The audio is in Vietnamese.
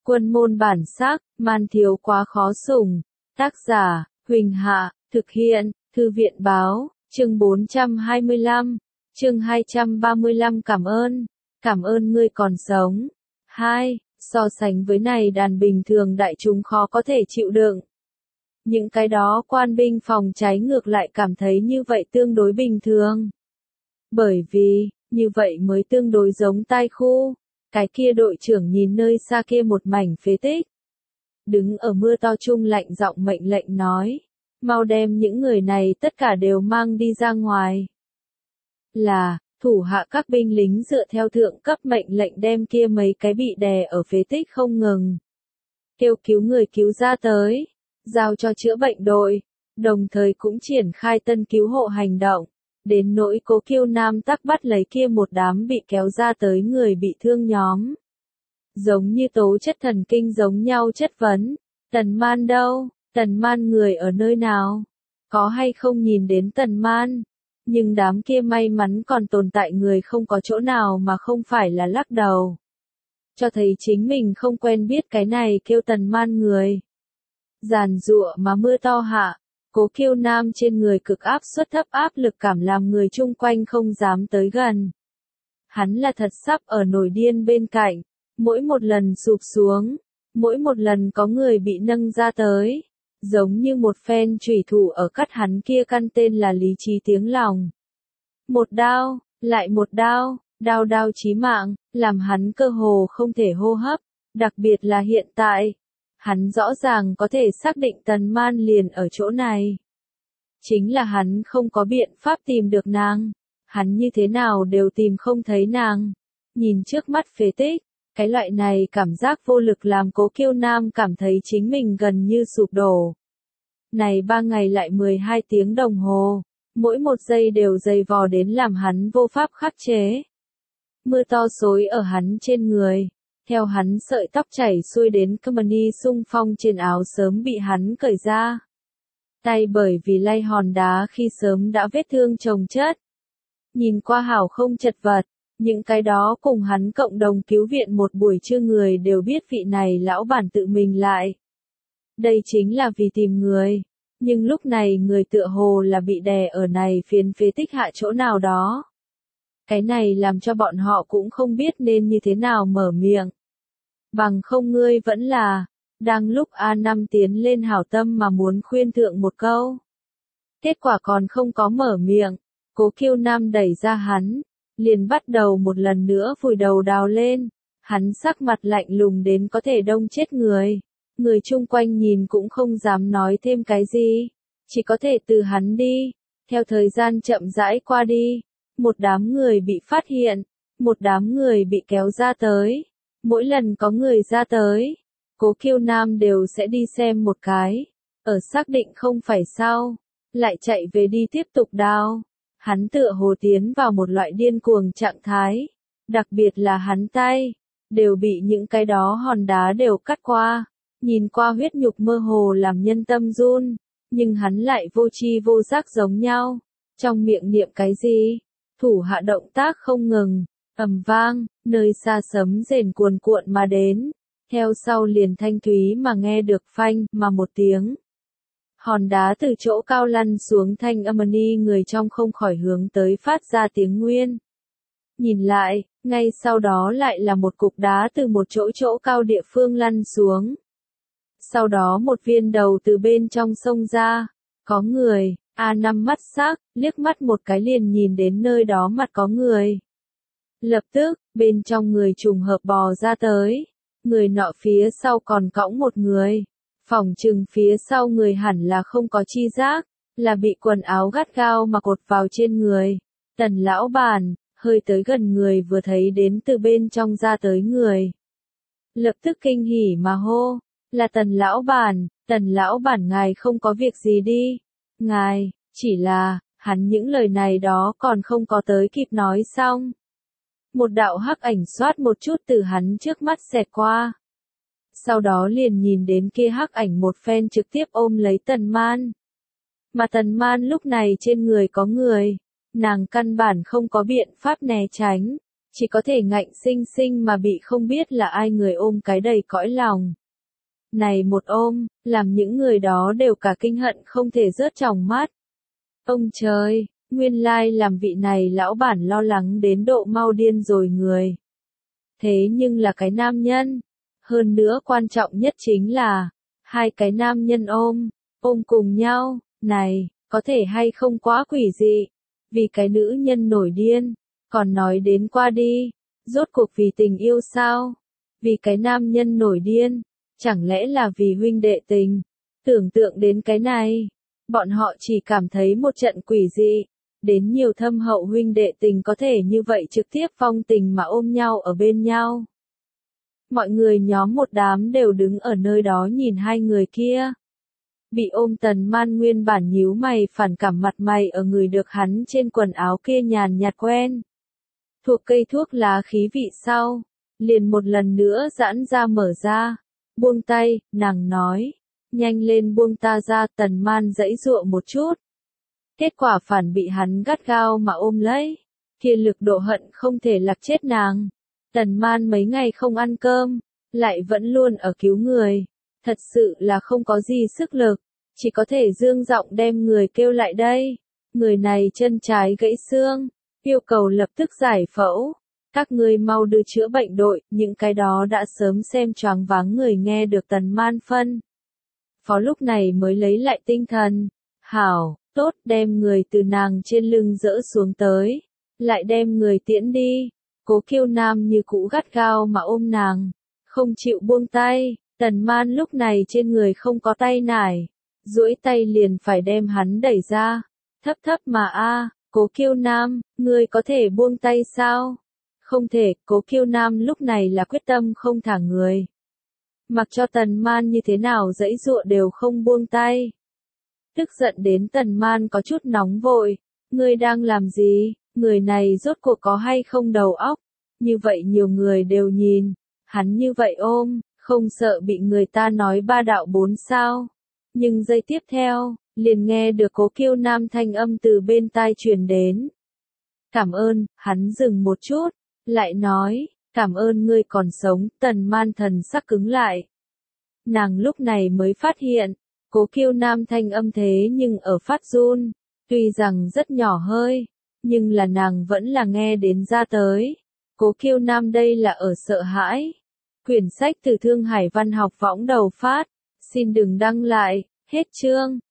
Quân môn bản sắc, man thiếu quá khó sủng. Tác giả, Huỳnh Hạ, thực hiện, Thư viện báo, chương 425, chương 235 cảm ơn ngươi còn sống. 2. So sánh với này đàn bình thường đại chúng khó có thể chịu đựng. Những cái đó quan binh phòng cháy ngược lại cảm thấy như vậy tương đối bình thường. Bởi vì, như vậy mới tương đối giống tai khu. Cái kia đội trưởng nhìn nơi xa kia một mảnh phế tích. Đứng ở mưa to chung lạnh giọng mệnh lệnh nói. Mau đem những người này tất cả đều mang đi ra ngoài. Là, thủ hạ các binh lính dựa theo thượng cấp mệnh lệnh đem kia mấy cái bị đè ở phế tích không ngừng. Kêu cứu người cứu ra tới. Giao cho chữa bệnh đội. Đồng thời cũng triển khai tân cứu hộ hành động. Đến nỗi Cố Kiêu Nam tắc bắt lấy kia một đám bị kéo ra tới người bị thương nhóm. Giống như tố chất thần kinh giống nhau chất vấn. Tần Man đâu? Tần Man người ở nơi nào? Có hay không nhìn đến Tần Man? Nhưng đám kia may mắn còn tồn tại người không có chỗ nào mà không phải là lắc đầu. Cho thấy chính mình không quen biết cái này kêu Tần Man người. Giàn giụa mà mưa to hạ. Cố Kiêu Nam trên người cực áp suất thấp áp lực cảm làm người chung quanh không dám tới gần. Hắn là thật sắp ở nổi điên bên cạnh, mỗi một lần sụp xuống, mỗi một lần có người bị nâng ra tới, giống như một phen chủy thủ ở cắt hắn kia căn tên là lý trí tiếng lòng. Một đao, lại một đao, đao đao chí mạng, làm hắn cơ hồ không thể hô hấp, đặc biệt là hiện tại. Hắn rõ ràng có thể xác định Tần Man liền ở chỗ này. Chính là hắn không có biện pháp tìm được nàng. Hắn như thế nào đều tìm không thấy nàng. Nhìn trước mắt phế tích, cái loại này cảm giác vô lực làm Cố Kiêu Nam cảm thấy chính mình gần như sụp đổ. Này 3 ngày lại 12 tiếng đồng hồ, mỗi một giây đều dày vò đến làm hắn vô pháp khắc chế. Mưa to xối ở hắn trên người. Theo hắn sợi tóc chảy xuôi đến Company xung phong trên áo sớm bị hắn cởi ra. Tay bởi vì lay hòn đá khi sớm đã vết thương chồng chất. Nhìn qua hảo không chật vật, những cái đó cùng hắn cộng đồng cứu viện một buổi trưa người đều biết vị này lão bản tự mình lại. Đây chính là vì tìm người, nhưng lúc này người tựa hồ là bị đè ở này phiến phế tích hạ chỗ nào đó. Cái này làm cho bọn họ cũng không biết nên như thế nào mở miệng. Bằng không ngươi vẫn là, đang lúc A5 tiến lên hảo tâm mà muốn khuyên thượng một câu. Kết quả còn không có mở miệng, Cố Kiêu Nam đẩy ra hắn, liền bắt đầu một lần nữa vùi đầu đào lên. Hắn sắc mặt lạnh lùng đến có thể đông chết người. Người chung quanh nhìn cũng không dám nói thêm cái gì, chỉ có thể từ hắn đi. Theo thời gian chậm rãi qua đi, một đám người bị phát hiện, một đám người bị kéo ra tới. Mỗi lần có người ra tới, Cố Kiêu Nam đều sẽ đi xem một cái, ở xác định không phải sao, lại chạy về đi tiếp tục đào. Hắn tựa hồ tiến vào một loại điên cuồng trạng thái, đặc biệt là hắn tay, đều bị những cái đó hòn đá đều cắt qua, nhìn qua huyết nhục mơ hồ làm nhân tâm run, nhưng hắn lại vô tri vô giác giống nhau, trong miệng niệm cái gì, thủ hạ động tác không ngừng. Ầm vang, nơi xa sấm rền cuồn cuộn mà đến, theo sau liền thanh thúy mà nghe được phanh mà một tiếng. Hòn đá từ chỗ cao lăn xuống thanh âm ni người trong không khỏi hướng tới phát ra tiếng nguyên. Nhìn lại, ngay sau đó lại là một cục đá từ một chỗ cao địa phương lăn xuống. Sau đó một viên đầu từ bên trong sông ra, có người, A5 mắt sắc, liếc mắt một cái liền nhìn đến nơi đó mặt có người. Lập tức, bên trong người trùng hợp bò ra tới. Người nọ phía sau còn cõng một người. Phỏng chừng phía sau người hẳn là không có chi giác, là bị quần áo gắt gao mà cột vào trên người. Tần lão bản, hơi tới gần người vừa thấy đến từ bên trong ra tới người. Lập tức kinh hỉ mà hô, là Tần lão bản ngài không có việc gì đi. Ngài, chỉ là, hắn những lời này đó còn không có tới kịp nói xong. Một đạo hắc ảnh xoát một chút từ hắn trước mắt xẹt qua. Sau đó liền nhìn đến kia hắc ảnh một phen trực tiếp ôm lấy Tần Man. Mà Tần Man lúc này trên người có người, nàng căn bản không có biện pháp né tránh, chỉ có thể ngạnh sinh sinh mà bị không biết là ai người ôm cái đầy cõi lòng. Này một ôm, làm những người đó đều cả kinh hận không thể rớt tròng mắt. Ông trời, nguyên lai làm vị này lão bản lo lắng đến độ mau điên rồi người. Thế nhưng là cái nam nhân. Hơn nữa quan trọng nhất chính là, hai cái nam nhân ôm cùng nhau, này, có thể hay không quá quỷ dị. Vì cái nữ nhân nổi điên, còn nói đến qua đi, rốt cuộc vì tình yêu sao? Vì cái nam nhân nổi điên, chẳng lẽ là vì huynh đệ tình? Tưởng tượng đến cái này, bọn họ chỉ cảm thấy một trận quỷ dị, đến nhiều thâm hậu huynh đệ tình có thể như vậy trực tiếp phong tình mà ôm nhau ở bên nhau. Mọi người nhóm một đám đều đứng ở nơi đó nhìn hai người kia. Bị ôm Tần Man nguyên bản nhíu mày phản cảm mặt mày ở người được hắn trên quần áo kia nhàn nhạt quen. Thuộc cây thuốc lá khí vị sau, liền một lần nữa giãn ra mở ra. Buông tay, nàng nói, nhanh lên buông ta ra. Tần Man giãy giụa một chút. Kết quả phản bị hắn gắt gao mà ôm lấy. Kia lực độ hận không thể lạc chết nàng. Tần Man mấy ngày không ăn cơm, lại vẫn luôn ở cứu người. Thật sự là không có gì sức lực, chỉ có thể dương giọng đem người kêu lại đây. Người này chân trái gãy xương, yêu cầu lập tức giải phẫu. Các ngươi mau đưa chữa bệnh đội, những cái đó đã sớm xem choáng váng người nghe được Tần Man phân. Phó lúc này mới lấy lại tinh thần. Hảo, tốt, đem người từ nàng trên lưng dỡ xuống tới, lại đem người tiễn đi. Cố Kiêu Nam như cũ gắt gao mà ôm nàng, không chịu buông tay. Tần Man lúc này trên người không có tay nải, duỗi tay liền phải đem hắn đẩy ra. Thấp thấp mà Cố Kiêu Nam, ngươi có thể buông tay sao? Không thể. Cố Kiêu Nam lúc này là quyết tâm không thả người. Mặc cho Tần Man như thế nào giãy giụa đều không buông tay. Tức giận đến Tần Man có chút nóng vội. Ngươi đang làm gì? Người này rốt cuộc có hay không đầu óc? Như vậy nhiều người đều nhìn. Hắn như vậy ôm, không sợ bị người ta nói ba đạo bốn sao. Nhưng giây tiếp theo, liền nghe được Cố Kiêu Nam thanh âm từ bên tai truyền đến. Cảm ơn. Hắn dừng một chút, lại nói, cảm ơn ngươi còn sống. Tần Man thần sắc cứng lại. Nàng lúc này mới phát hiện, Cố Kiêu Nam thanh âm thế nhưng ở phát run. Tuy rằng rất nhỏ hơi, nhưng là nàng vẫn là nghe đến ra tới. Cố Kiêu Nam đây là ở sợ hãi. Quyển sách từ Thương Hải Văn học võng đầu phát. Xin đừng đăng lại. Hết chương.